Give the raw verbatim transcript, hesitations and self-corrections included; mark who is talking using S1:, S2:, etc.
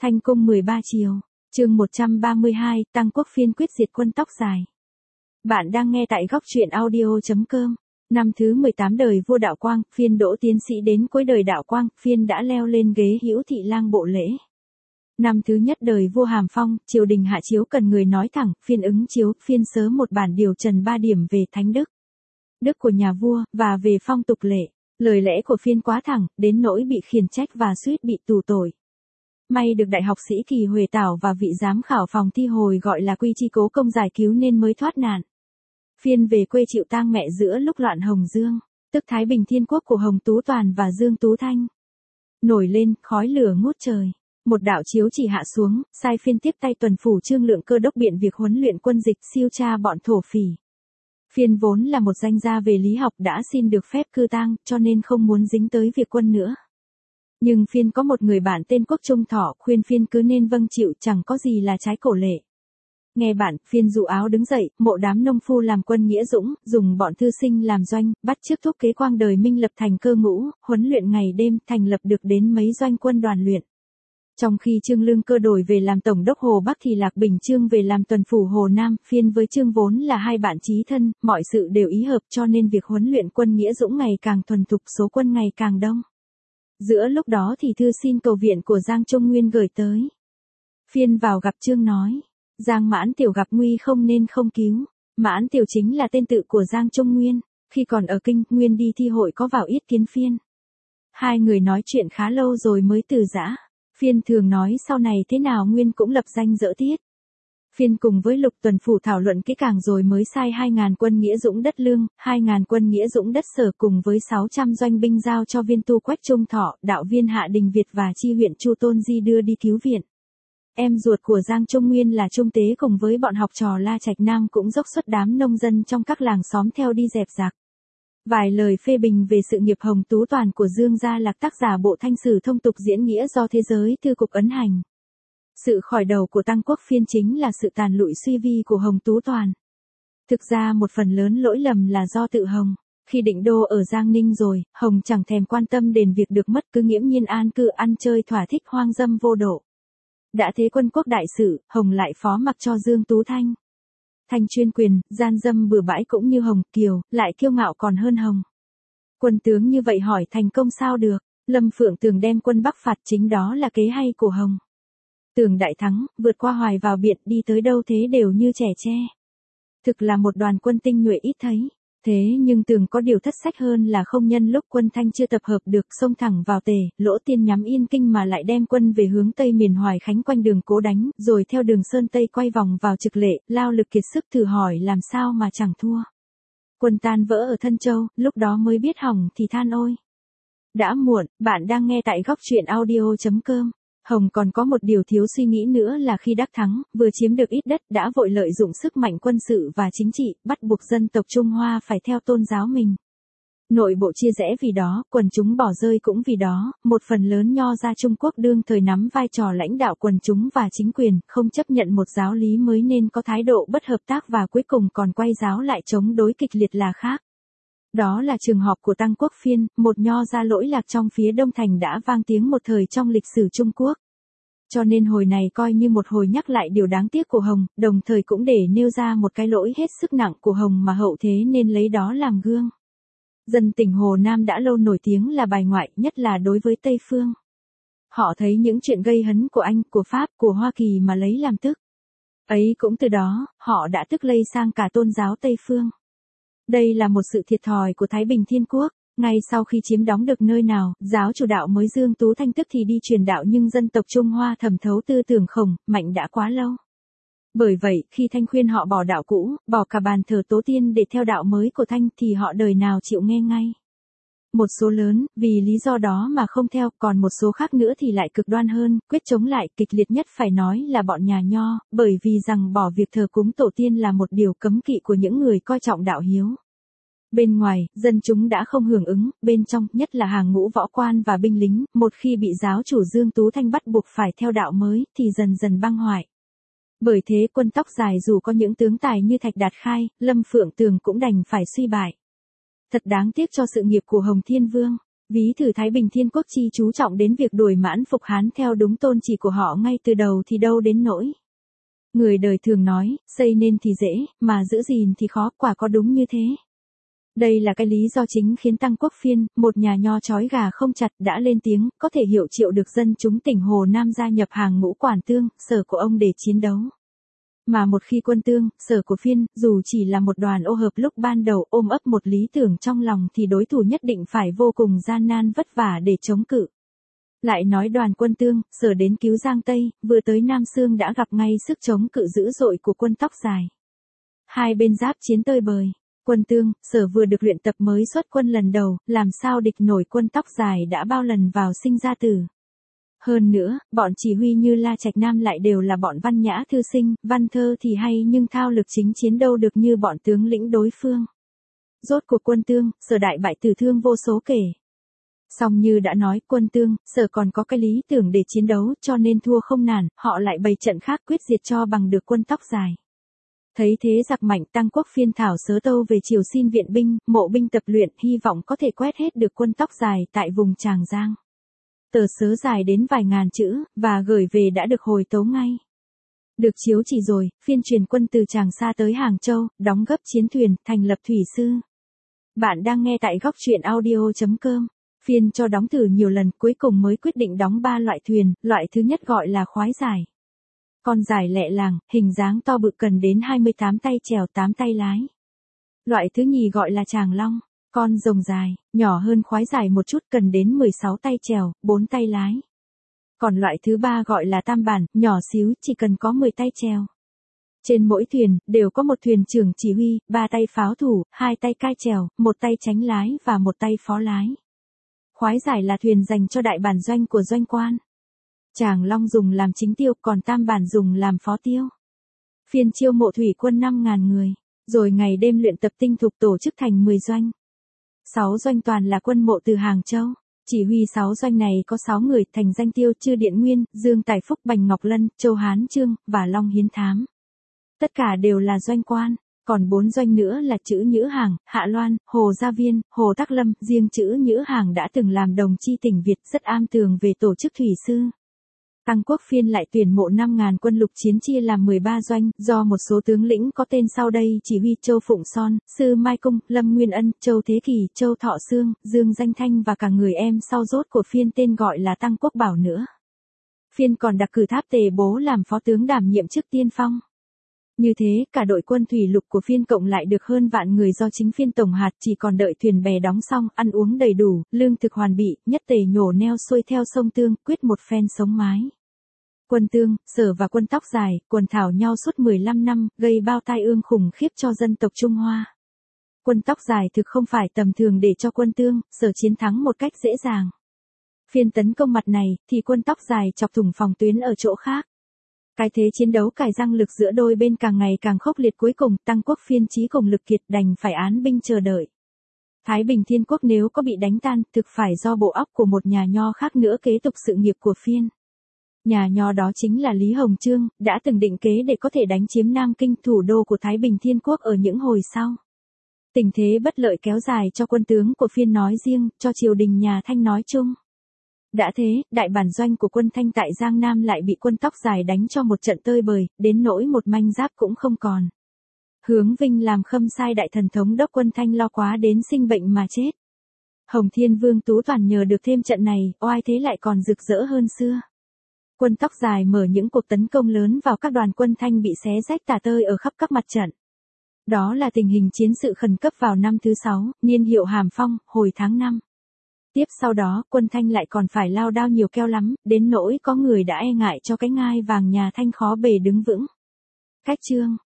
S1: Thanh cung mười ba chiều, chương một trăm ba mươi hai, Tăng Quốc phiên quyết diệt quân tóc dài. Bạn đang nghe tại góc truyện audio.com. Năm thứ mười tám đời vua Đạo Quang, phiên đỗ tiến sĩ đến cuối đời Đạo Quang, phiên đã leo lên ghế hữu thị lang bộ lễ. Năm thứ nhất đời vua Hàm Phong, triều đình hạ chiếu cần người nói thẳng, phiên ứng chiếu, phiên sớ một bản điều trần ba điểm về thánh đức. Đức của nhà vua, và về phong tục lệ. Lời lẽ của phiên quá thẳng, đến nỗi bị khiển trách và suýt bị tù tội. May được đại học sĩ Kỳ Huệ Tảo và vị giám khảo phòng thi hồi gọi là Quy Chi cố công giải cứu nên mới thoát nạn. Phiên về quê chịu tang mẹ giữa lúc loạn Hồng Dương, tức Thái Bình Thiên Quốc của Hồng Tú Toàn và Dương Tú Thanh. Nổi lên, khói lửa ngút trời. Một đạo chiếu chỉ hạ xuống, sai phiên tiếp tay tuần phủ Trương Lượng Cơ đốc biện việc huấn luyện quân dịch siêu tra bọn thổ phỉ. Phiên vốn là một danh gia về lý học đã xin được phép cư tang, cho nên không muốn dính tới việc quân nữa. Nhưng phiên có một người bạn tên Quốc Trung Thọ khuyên phiên cứ nên vâng chịu, chẳng có gì là trái cổ lệ. Nghe bạn, phiên dụ áo đứng dậy, mộ đám nông phu làm quân nghĩa dũng, dùng bọn thư sinh làm doanh, bắt chước thúc kế quang đời Minh lập thành cơ ngũ, huấn luyện ngày đêm, thành lập được đến mấy doanh quân đoàn luyện. Trong khi Trương Lương Cơ đổi về làm tổng đốc Hồ Bắc thì Lạc Bình Trương về làm tuần phủ Hồ Nam, phiên với Trương vốn là hai bạn chí thân, mọi sự đều ý hợp cho nên việc huấn luyện quân nghĩa dũng ngày càng thuần thục, số quân ngày càng đông. Giữa lúc đó thì thư xin cầu viện của Giang Trung Nguyên gửi tới. Phiên vào gặp Trương nói, Giang Mãn Tiểu gặp nguy không nên không cứu. Mãn Tiểu chính là tên tự của Giang Trung Nguyên, khi còn ở kinh, Nguyên đi thi hội có vào yết kiến phiên. Hai người nói chuyện khá lâu rồi mới từ giã. Phiên thường nói sau này thế nào Nguyên cũng lập danh dỡ tiết. Phiên cùng với Lục tuần phủ thảo luận kỹ càng rồi mới sai hai ngàn quân nghĩa dũng đất Lương, hai ngàn quân nghĩa dũng đất Sở cùng với sáu trăm doanh binh giao cho viên tu Quách Trung Thọ, đạo viên Hạ Đình Việt và chi huyện Chu Tôn Di đưa đi cứu viện. Em ruột của Giang Trung Nguyên là Trung Tế cùng với bọn học trò La Trạch Nam cũng dốc xuất đám nông dân trong các làng xóm theo đi dẹp giặc. Vài lời phê bình về sự nghiệp Hồng Tú Toàn của Dương Gia Lạc tác giả bộ Thanh Sử thông tục diễn nghĩa do Thế giới Thư cục ấn hành. Sự khỏi đầu của Tăng Quốc phiên chính là sự tàn lụi suy vi của Hồng Tú Toàn. Thực ra một phần lớn lỗi lầm là do tự Hồng. Khi định đô ở Giang Ninh rồi, Hồng chẳng thèm quan tâm đến việc được mất, cứ nghiễm nhiên an cư ăn chơi thỏa thích hoang dâm vô độ. Đã thế quân quốc đại sự, Hồng lại phó mặc cho Dương Tú Thanh. Thanh chuyên quyền, gian dâm bừa bãi cũng như Hồng, Kiều, lại kiêu ngạo còn hơn Hồng. Quân tướng như vậy hỏi thành công sao được, Lâm Phượng Tường đem quân Bắc phạt chính đó là kế hay của Hồng. Tường đại thắng, vượt qua Hoài vào Biện đi tới đâu thế đều như trẻ tre. Thực là một đoàn quân tinh nhuệ ít thấy. Thế nhưng Tường có điều thất sách hơn là không nhân lúc quân Thanh chưa tập hợp được xông thẳng vào Tề, Lỗ Tiên nhắm Yên Kinh mà lại đem quân về hướng Tây miền Hoài Khánh quanh đường Cố đánh, rồi theo đường Sơn Tây quay vòng vào Trực Lệ, lao lực kiệt sức thử hỏi làm sao mà chẳng thua. Quân tan vỡ ở Thân Châu, lúc đó mới biết hỏng thì than ôi. Đã muộn, bạn đang nghe tại góc truyện audio.com. Hồng còn có một điều thiếu suy nghĩ nữa là khi đắc thắng, vừa chiếm được ít đất đã vội lợi dụng sức mạnh quân sự và chính trị, bắt buộc dân tộc Trung Hoa phải theo tôn giáo mình. Nội bộ chia rẽ vì đó, quần chúng bỏ rơi cũng vì đó, một phần lớn nho gia Trung Quốc đương thời nắm vai trò lãnh đạo quần chúng và chính quyền, không chấp nhận một giáo lý mới nên có thái độ bất hợp tác và cuối cùng còn quay giáo lại chống đối kịch liệt là khác. Đó là trường họp của Tăng Quốc phiên, một nho gia lỗi lạc trong phía Đông Thành đã vang tiếng một thời trong lịch sử Trung Quốc. Cho nên hồi này coi như một hồi nhắc lại điều đáng tiếc của Hồng, đồng thời cũng để nêu ra một cái lỗi hết sức nặng của Hồng mà hậu thế nên lấy đó làm gương. Dân tỉnh Hồ Nam đã lâu nổi tiếng là bài ngoại, nhất là đối với Tây Phương. Họ thấy những chuyện gây hấn của Anh, của Pháp, của Hoa Kỳ mà lấy làm tức. Ấy cũng từ đó, họ đã tức lây sang cả tôn giáo Tây Phương. Đây là một sự thiệt thòi của Thái Bình Thiên Quốc. Ngay sau khi chiếm đóng được nơi nào, giáo chủ đạo mới Dương Tú Thanh tức thì đi truyền đạo nhưng dân tộc Trung Hoa thẩm thấu tư tưởng Khổng, Mạnh đã quá lâu. Bởi vậy, khi Thanh khuyên họ bỏ đạo cũ, bỏ cả bàn thờ tổ tiên để theo đạo mới của Thanh thì họ đời nào chịu nghe ngay. Một số lớn, vì lý do đó mà không theo, còn một số khác nữa thì lại cực đoan hơn, quyết chống lại, kịch liệt nhất phải nói là bọn nhà Nho, bởi vì rằng bỏ việc thờ cúng tổ tiên là một điều cấm kỵ của những người coi trọng đạo hiếu. Bên ngoài, dân chúng đã không hưởng ứng, bên trong, nhất là hàng ngũ võ quan và binh lính, một khi bị giáo chủ Dương Tú Thanh bắt buộc phải theo đạo mới, thì dần dần băng hoại. Bởi thế quân tóc dài dù có những tướng tài như Thạch Đạt Khai, Lâm Phượng Tường cũng đành phải suy bại. Thật đáng tiếc cho sự nghiệp của Hồng Thiên Vương. Ví thử Thái Bình Thiên Quốc chi chú trọng đến việc đuổi mãn phục Hán theo đúng tôn chỉ của họ ngay từ đầu thì đâu đến nỗi. Người đời thường nói, xây nên thì dễ, mà giữ gìn thì khó, quả có đúng như thế. Đây là cái lý do chính khiến Tăng Quốc Phiên, một nhà nho chói gà không chặt đã lên tiếng, có thể hiệu triệu được dân chúng tỉnh Hồ Nam gia nhập hàng ngũ Quản Tương, Sở của ông để chiến đấu. Mà một khi Quân Tương, Sở của Phiên, dù chỉ là một đoàn ô hợp lúc ban đầu ôm ấp một lý tưởng trong lòng thì đối thủ nhất định phải vô cùng gian nan vất vả để chống cự. Lại nói đoàn Quân Tương, Sở đến cứu Giang Tây, vừa tới Nam Xương đã gặp ngay sức chống cự dữ dội của quân tóc dài. Hai bên giáp chiến tơi bời. Quân Tương, Sở vừa được luyện tập mới xuất quân lần đầu, làm sao địch nổi quân tóc dài đã bao lần vào sinh ra tử. Hơn nữa, bọn chỉ huy như La Trạch Nam lại đều là bọn văn nhã thư sinh, văn thơ thì hay nhưng thao lực chính chiến đâu được như bọn tướng lĩnh đối phương. Rốt cuộc Quân Tương, Sở đại bại tử thương vô số kể. Song như đã nói, Quân Tương, Sở còn có cái lý tưởng để chiến đấu cho nên thua không nản, họ lại bày trận khác quyết diệt cho bằng được quân tóc dài. Thấy thế giặc mạnh, Tăng Quốc Phiên thảo sớ tâu về triều xin viện binh, mộ binh tập luyện, hy vọng có thể quét hết được quân tóc dài tại vùng Tràng Giang. Tờ sớ dài đến vài ngàn chữ, và gửi về đã được hồi tấu ngay. Được chiếu chỉ rồi, Phiên truyền quân từ Tràng Sa tới Hàng Châu, đóng gấp chiến thuyền, thành lập thủy sư. Bạn đang nghe tại góc truyện audio chấm com. Phiên cho đóng thử nhiều lần, cuối cùng mới quyết định đóng ba loại thuyền, loại thứ nhất gọi là khoái giải. Con giải lẹ làng, hình dáng to bự cần đến hai mươi tám tay chèo tám tay lái. Loại thứ nhì gọi là Tràng Long, con rồng dài, nhỏ hơn khoái giải một chút cần đến mười sáu tay chèo, bốn tay lái. Còn loại thứ ba gọi là Tam Bản, nhỏ xíu, chỉ cần có mười tay chèo. Trên mỗi thuyền, đều có một thuyền trưởng chỉ huy, ba tay pháo thủ, hai tay cai chèo, một tay tránh lái và một tay phó lái. Khoái giải là thuyền dành cho đại bản doanh của doanh quan. Tràng Long dùng làm chính tiêu, còn Tam Bản dùng làm phó tiêu. Phiên chiêu mộ thủy quân năm ngàn người, rồi ngày đêm luyện tập tinh thục tổ chức thành mười doanh. sáu doanh toàn là quân mộ từ Hàng Châu. Chỉ huy sáu doanh này có sáu người, thành danh tiêu Chư Điện Nguyên, Dương Tài Phúc, Bành Ngọc Lân, Châu Hán Trương, và Long Hiến Thám. Tất cả đều là doanh quan, còn bốn doanh nữa là Chữ Nhữ Hàng, Hạ Loan, Hồ Gia Viên, Hồ Tắc Lâm, riêng Chữ Nhữ Hàng đã từng làm đồng chi tỉnh Việt, rất am tường về tổ chức thủy sư. Tăng Quốc Phiên lại tuyển mộ năm ngàn quân lục chiến chia làm mười ba doanh, do một số tướng lĩnh có tên sau đây chỉ huy Châu Phụng Son, Sư Mai Cung, Lâm Nguyên Ân, Châu Thế Kỳ, Châu Thọ Sương, Dương Danh Thanh và cả người em sau rốt của Phiên tên gọi là Tăng Quốc Bảo nữa. Phiên còn đặc cử Tháp Tề Bố làm phó tướng đảm nhiệm chức tiên phong. Như thế, cả đội quân thủy lục của Phiên cộng lại được hơn vạn người do chính Phiên tổng hạt, chỉ còn đợi thuyền bè đóng xong, ăn uống đầy đủ, lương thực hoàn bị, nhất tề nhổ neo xuôi theo sông Tương, quyết một phen sống mái. Quân Tương, Sở và quân tóc dài, quần thảo nhau suốt mười lăm năm, gây bao tai ương khủng khiếp cho dân tộc Trung Hoa. Quân tóc dài thực không phải tầm thường để cho quân Tương, Sở chiến thắng một cách dễ dàng. Phiên tấn công mặt này, thì quân tóc dài chọc thủng phòng tuyến ở chỗ khác. Cái thế chiến đấu cài răng lực giữa đôi bên càng ngày càng khốc liệt, cuối cùng Tăng Quốc Phiên chí cùng lực kiệt đành phải án binh chờ đợi. Thái Bình Thiên Quốc nếu có bị đánh tan, thực phải do bộ óc của một nhà nho khác nữa kế tục sự nghiệp của Phiên. Nhà nho đó chính là Lý Hồng Chương, đã từng định kế để có thể đánh chiếm Nam Kinh, thủ đô của Thái Bình Thiên Quốc ở những hồi sau. Tình thế bất lợi kéo dài cho quân tướng của Phiên nói riêng, cho triều đình nhà Thanh nói chung. Đã thế, đại bản doanh của quân Thanh tại Giang Nam lại bị quân tóc dài đánh cho một trận tơi bời, đến nỗi một manh giáp cũng không còn. Hướng Vinh làm khâm sai đại thần thống đốc quân Thanh lo quá đến sinh bệnh mà chết. Hồng Thiên Vương Tú Toàn nhờ được thêm trận này, oai thế lại còn rực rỡ hơn xưa. Quân tóc dài mở những cuộc tấn công lớn vào các đoàn quân Thanh bị xé rách tả tơi ở khắp các mặt trận. Đó là tình hình chiến sự khẩn cấp vào năm thứ sáu, niên hiệu Hàm Phong, hồi tháng năm. Tiếp sau đó, quân Thanh lại còn phải lao đao nhiều keo lắm, đến nỗi có người đã e ngại cho cái ngai vàng nhà Thanh khó bề đứng vững. Cách chương